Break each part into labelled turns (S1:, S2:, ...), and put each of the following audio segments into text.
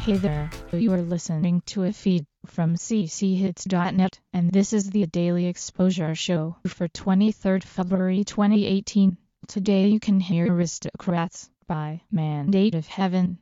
S1: Hey there, you are listening to a feed from cchits.net, and this is the Daily Exposure Show for 23rd February 2018. Today you can hear Aristocrats by Mandate of Heaven.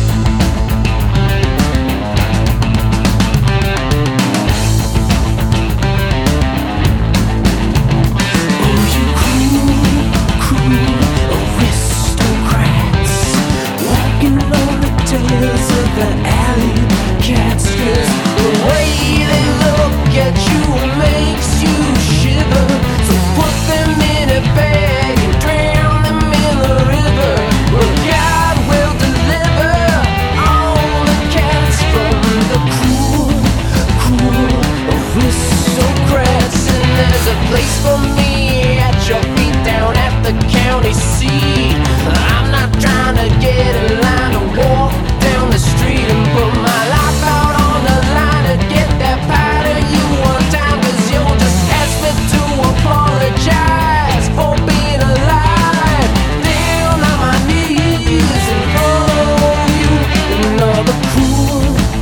S2: Place for me at your feet down at the county seat. I'm not trying to get in line to walk down the street and put my life out on the line to get that pie to you one time, 'cause you'll just ask me to apologize for being alive. Down on my knees and follow you in all the cool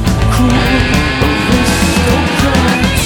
S2: aristocrats.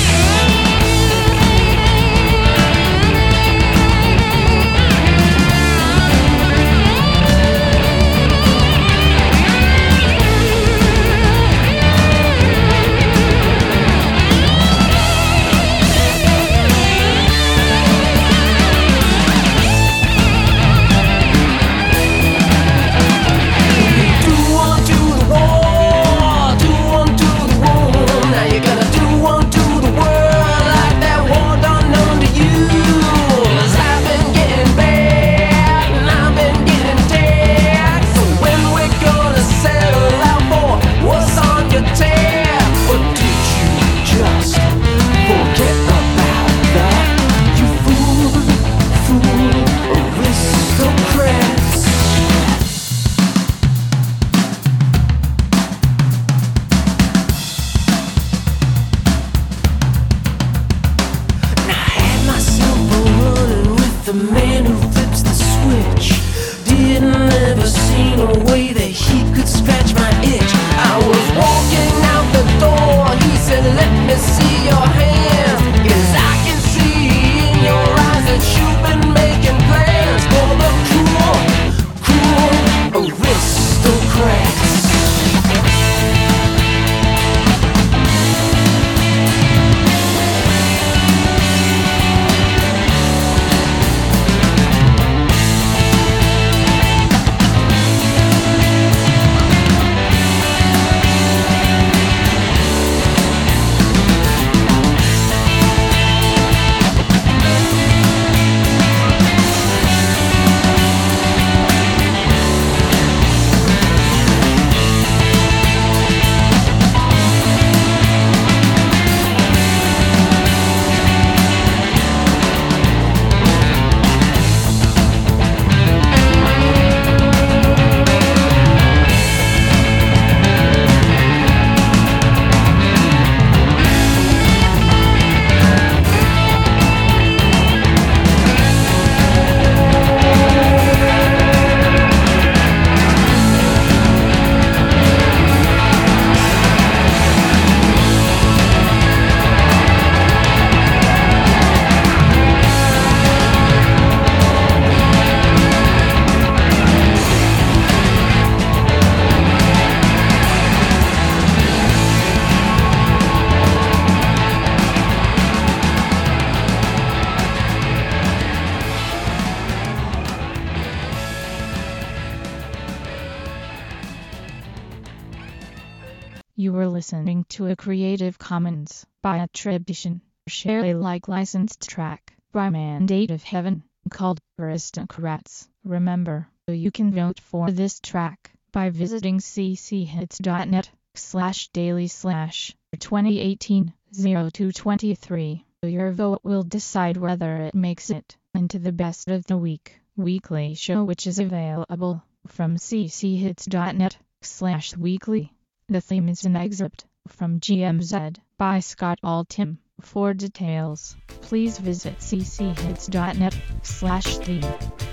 S2: The man who flips the switch didn't ever see no way that he could scratch my itch. I was walking out the door, he said, "Let me see your hands, 'cause I can see in your eyes that you've been making plans for the cool aristocrats."
S1: You were listening to a Creative Commons by attribution, share Alike licensed track by Mandate of Heaven called Aristocrats. Remember, you can vote for this track by visiting cchits.net/daily/2018-0223. Your vote will decide whether it makes it into the Best of the Week weekly show, which is available from cchits.net/weekly. The theme is an excerpt from GMZ by Scott Altham. For details, please visit cchits.net/theme.